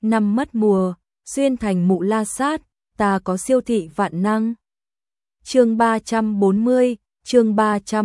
năm mất mùa, xuyên thành mụ la sát, ta có siêu thị vạn năng. Chương 340, chương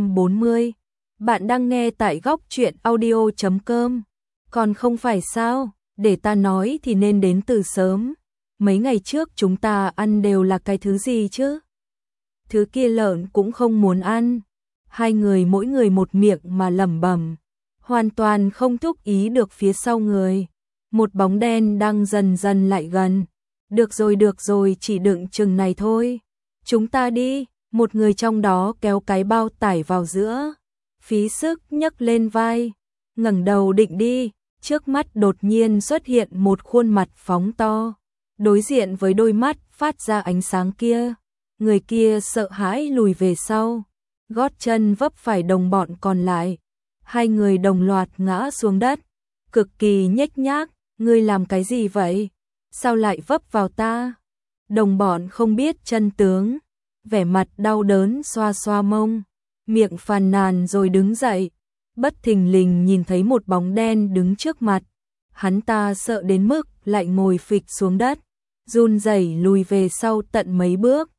340. Bạn đang nghe tại góc truyện audio.com. Còn không phải sao, để ta nói thì nên đến từ sớm. Mấy ngày trước chúng ta ăn đều là cái thứ gì chứ? Thứ kia lợn cũng không muốn ăn. Hai người mỗi người một miệng mà lẩm bẩm, hoàn toàn không thúc ý được phía sau người. Một bóng đen đang dần dần lại gần. Được rồi, chỉ đựng chừng này thôi. Chúng ta đi, một người trong đó kéo cái bao tải vào giữa. Phí sức nhấc lên vai, ngẩng đầu định đi, trước mắt đột nhiên xuất hiện một khuôn mặt phóng to. Đối diện với đôi mắt phát ra ánh sáng kia, người kia sợ hãi lùi về sau, gót chân vấp phải đồng bọn còn lại. Hai người đồng loạt ngã xuống đất, cực kỳ nhếch nhác, ngươi làm cái gì vậy? Sao lại vấp vào ta? Đồng bọn không biết chân tướng, vẻ mặt đau đớn xoa xoa mông, miệng phàn nàn rồi đứng dậy, bất thình lình nhìn thấy một bóng đen đứng trước mặt. Hắn ta sợ đến mức lại ngồi phịch xuống đất, run rẩy lùi về sau tận mấy bước.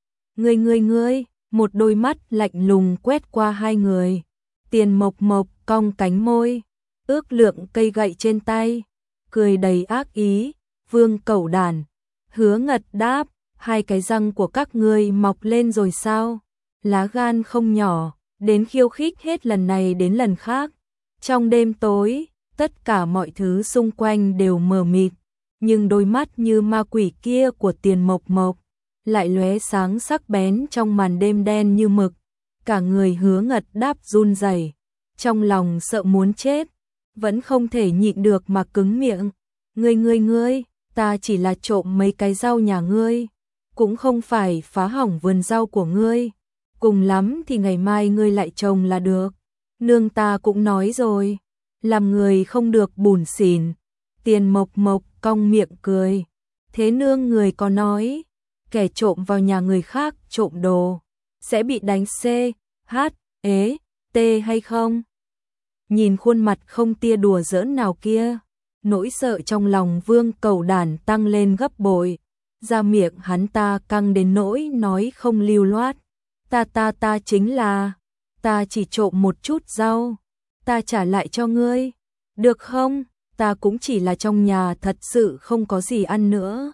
Ngươi, một đôi mắt lạnh lùng quét qua hai người. Tiền Mộc Mộc cong cánh môi, ước lượng cây gậy trên tay, cười đầy ác ý. Vương Cẩu Đản, Hứa Ngật đáp, hai cái răng của các ngươi mọc lên rồi sao? Lá gan không nhỏ, đến khiêu khích hết lần này đến lần khác. Trong đêm tối, tất cả mọi thứ xung quanh đều mờ mịt, nhưng đôi mắt như ma quỷ kia của Tiền Mộc Mộc lại lóe sáng sắc bén trong màn đêm đen như mực. Cả người Hứa Ngật đáp run rẩy, trong lòng sợ muốn chết, vẫn không thể nhịn được mà cứng miệng. Ngươi, ta chỉ là trộm mấy cái rau nhà ngươi, cũng không phải phá hỏng vườn rau của ngươi. Cùng lắm thì ngày mai ngươi lại trồng là được. Nương ta cũng nói rồi, làm người không được bủn xỉn. Tiền Mộc Mộc cong miệng cười. Thế nương người có nói, kẻ trộm vào nhà người khác trộm đồ sẽ bị đánh C, H, ế, T hay không? Nhìn khuôn mặt không tia đùa giỡn nào kia, nỗi sợ trong lòng Vương Cẩu Đản tăng lên gấp bội. Ra miệng hắn ta căng đến nỗi nói không lưu loát. Ta chính là, ta chỉ trộm một chút rau, ta trả lại cho ngươi, được không? Ta cũng chỉ là trong nhà thật sự không có gì ăn nữa,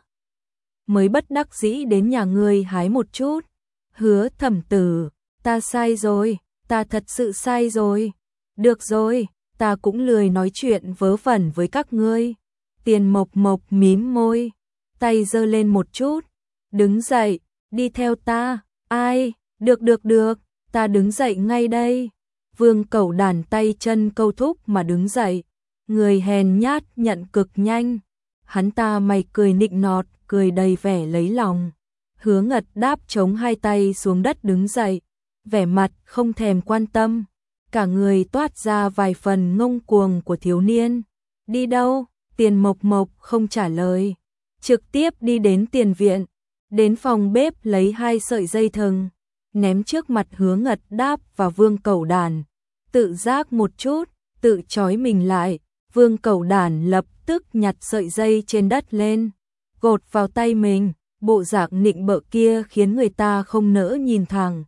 mới bất đắc dĩ đến nhà ngươi hái một chút. Hứa Thẩm Tử, ta sai rồi, ta thật sự sai rồi. Được rồi, ta cũng lười nói chuyện vớ vẩn với các ngươi. Tiền Mộc Mộc mím môi, tay giơ lên một chút, đứng dậy, đi theo ta. Ai? Được, ta đứng dậy ngay đây. Vương Cẩu Đản tay chân câu thúc mà đứng dậy, người hèn nhát nhận cực nhanh. Hắn ta mày cười nịnh nọt, cười đầy vẻ lấy lòng. Hứa Ngật đáp chống hai tay xuống đất đứng dậy, vẻ mặt không thèm quan tâm, cả người toát ra vài phần ngông cuồng của thiếu niên. Đi đâu? Tiền Mộc Mộc không trả lời, trực tiếp đi đến tiền viện, đến phòng bếp lấy hai sợi dây thừng, ném trước mặt Hứa Ngật đáp và Vương Cẩu Đản. Tự giác một chút, tự trói mình lại. Vương Cẩu Đản lập tức nhặt sợi dây trên đất lên, gột vào tay mình, bộ dạng nịnh bợ kia khiến người ta không nỡ nhìn thẳng.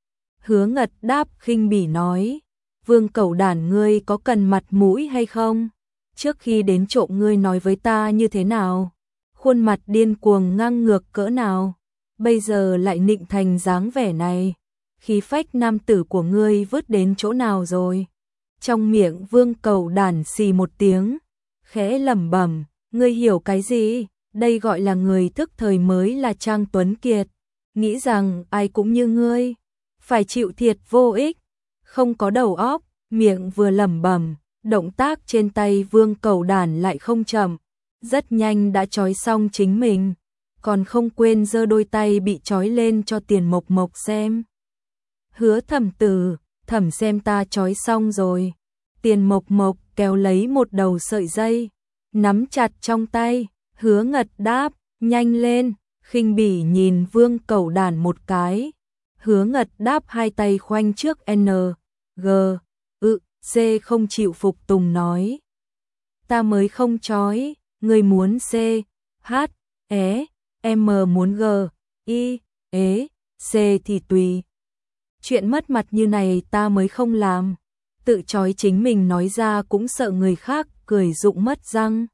Hứa Ngật đáp khinh bỉ nói, Vương Cẩu Đản ngươi có cần mặt mũi hay không? Trước khi đến trộm ngươi nói với ta như thế nào? Khuôn mặt điên cuồng ngang ngược cỡ nào? Bây giờ lại nịnh thành dáng vẻ này, khí phách nam tử của ngươi vứt đến chỗ nào rồi? Trong miệng Vương Cẩu Đản xì một tiếng, khẽ lẩm bẩm, ngươi hiểu cái gì? Đây gọi là người thức thời mới là Trang Tuấn Kiệt, nghĩ rằng ai cũng như ngươi, phải chịu thiệt vô ích, không có đầu óc. Miệng vừa lẩm bẩm, động tác trên tay Vương Cẩu Đản lại không chậm, rất nhanh đã trói xong chính mình, còn không quên giơ đôi tay bị trói lên cho Tiền Mộc Mộc xem. Hứa Thẩm Tử, thẩm xem ta trói xong rồi. Tiền Mộc Mộc kéo lấy một đầu sợi dây, nắm chặt trong tay. Hứa Ngật đáp, nhanh lên, khinh bỉ nhìn Vương Cẩu Đản một cái. Hứa Ngật đáp hai tay khoanh trước N, G, C không chịu phục tùng nói. Ta mới không trói, ngươi muốn C, H, E, M muốn G, I, E, C thì tùy. Chuyện mất mặt như này ta mới không làm. Tự trói chính mình nói ra cũng sợ người khác cười rụng mất răng.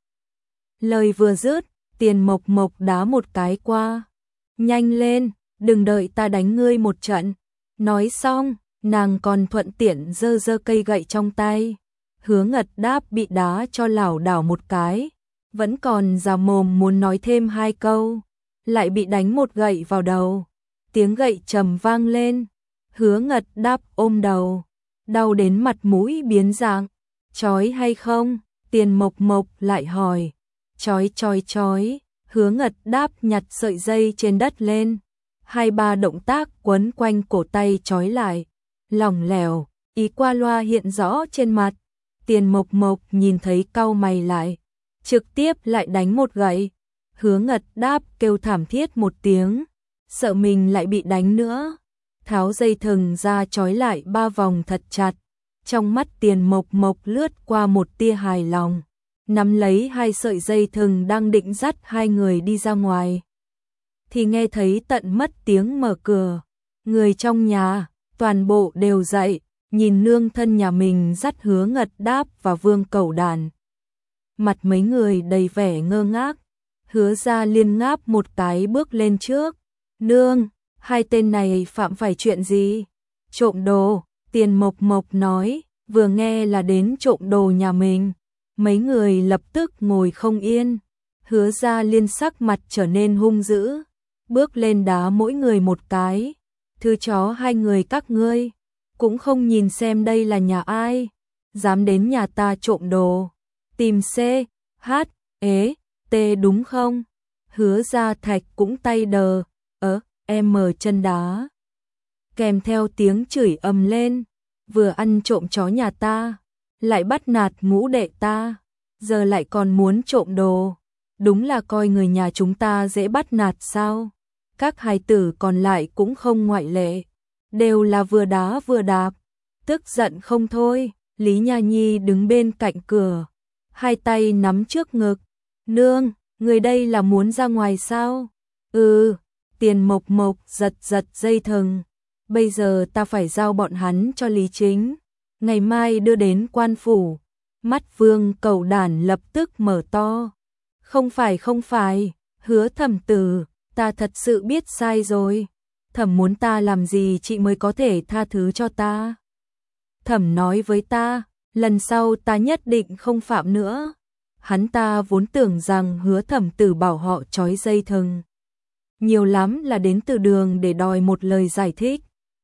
Lời vừa dứt, Tiền Mộc Mộc đá một cái qua. Nhanh lên, đừng đợi ta đánh ngươi một trận. Nói xong, nàng còn thuận tiện giơ giơ cây gậy trong tay. Hứa Ngật Đáp bị đá cho lảo đảo một cái, vẫn còn già mồm muốn nói thêm hai câu, lại bị đánh một gậy vào đầu. Tiếng gậy trầm vang lên, Hứa Ngật Đáp ôm đầu, đau đến mặt mũi biến dạng. Chói hay không? Tiền Mộc Mộc lại hỏi. Chói chói chói. Hứa Ngật Đáp nhặt sợi dây trên đất lên, 2-3 động tác quấn quanh cổ tay chói lại, lỏng lẻo, ý qua loa hiện rõ trên mặt. Tiền Mộc Mộc nhìn thấy cau mày lại, trực tiếp lại đánh một gậy. Hứa Ngật Đáp kêu thảm thiết một tiếng, sợ mình lại bị đánh nữa, tháo dây thừng ra trói lại 3 vòng thật chặt. Trong mắt Tiền Mộc Mộc lướt qua một tia hài lòng, nắm lấy 2 sợi dây thừng đang định dắt hai người đi ra ngoài, thì nghe thấy tận mất tiếng mở cửa. Người trong nhà toàn bộ đều dậy, nhìn nương thân nhà mình dắt Hứa Ngật Đáp và Vương Cẩu Đản. Mặt mấy người đầy vẻ ngơ ngác. Hứa Gia Liên ngáp một cái bước lên trước. Nương, hai tên này phạm phải chuyện gì? Trộm đồ, Tiền Mộc Mộc nói, vừa nghe là đến trộm đồ nhà mình. Mấy người lập tức ngồi không yên. Hứa Gia Liên sắc mặt trở nên hung dữ, bước lên đá mỗi người một cái. Thứ chó hai người các ngươi, cũng không nhìn xem đây là nhà ai, dám đến nhà ta trộm đồ. Tìm C, H, E, T đúng không? Hứa Gia Thạch cũng tay đờ, M chân đá. Kèm theo tiếng chửi ầm lên, vừa ăn trộm chó nhà ta, lại bắt nạt ngũ đệ ta, giờ lại còn muốn trộm đồ. Đúng là coi người nhà chúng ta dễ bắt nạt sao? Các hài tử còn lại cũng không ngoại lệ, đều là vừa đá vừa đạp. Tức giận không thôi, Lý Nha Nhi đứng bên cạnh cửa, hai tay nắm trước ngực. Nương, người đây là muốn ra ngoài sao? Tiền Mộc Mộc giật giật dây thừng. Bây giờ ta phải giao bọn hắn cho Lý Chính, ngày mai đưa đến quan phủ. Mắt Vương Cẩu Đản lập tức mở to. Không phải, Hứa Thẩm Tử, ta thật sự biết sai rồi. Thẩm muốn ta làm gì chị mới có thể tha thứ cho ta? Thẩm nói với ta, lần sau ta nhất định không phạm nữa. Hắn ta vốn tưởng rằng Hứa Thẩm Tử bảo họ trói dây thừng, nhiều lắm là đến từ đường để đòi một lời giải thích,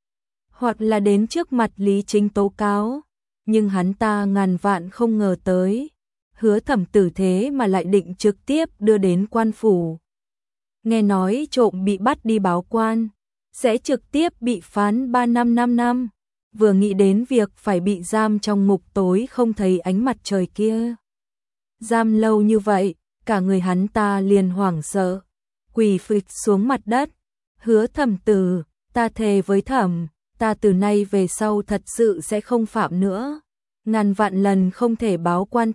hoặc là đến trước mặt Lý Chính tố cáo. Nhưng hắn ta ngàn vạn không ngờ tới, Hứa Thẩm Tử thế mà lại định trực tiếp đưa đến quan phủ. Nghe nói trộm bị bắt đi báo quan, sẽ trực tiếp bị phán 3 năm 5 năm. Vừa nghĩ đến việc phải bị giam trong ngục tối không thấy ánh mặt trời kia, giam lâu như vậy, cả người hắn ta liền hoảng sợ, quỳ phịch xuống mặt đất. Hứa Thẩm Tử, ta thề với Thẩm, ta từ nay về sau thật sự sẽ không phạm nữa. Ngàn vạn lần không thể báo quan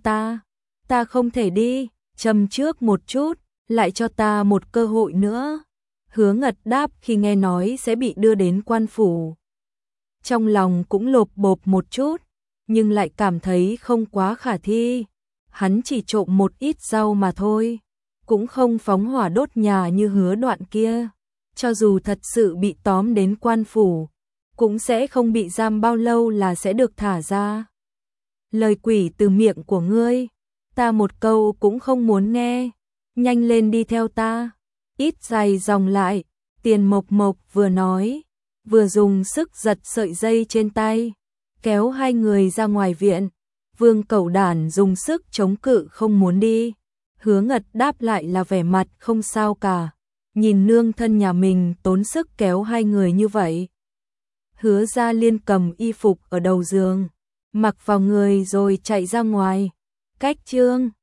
ta không thể đi, châm trước một chút, lại cho ta một cơ hội nữa. Hứa Ngật Đáp khi nghe nói sẽ bị đưa đến quan phủ, trong lòng cũng lộp bộp một chút, nhưng lại cảm thấy không quá khả thi. Hắn chỉ trộm một ít rau mà thôi, cũng không phóng hỏa đốt nhà như Hứa Đoạn kia. Cho dù thật sự bị tóm đến quan phủ, cũng sẽ không bị giam bao lâu là sẽ được thả ra. Lời quỷ từ miệng của ngươi, ta một câu cũng không muốn nghe. Nhanh lên đi theo ta. Ít dài dòng lại, Tiền Mộc Mộc vừa nói, vừa dùng sức giật sợi dây trên tay, kéo hai người ra ngoài viện. Vương Cẩu Đản dùng sức chống cự không muốn đi. Hứa Ngật Đáp lại là vẻ mặt không sao cả, nhìn nương thân nhà mình tốn sức kéo hai người như vậy. Hứa Gia Liên cầm y phục ở đầu giường, mặc vào người rồi chạy ra ngoài. Cách chương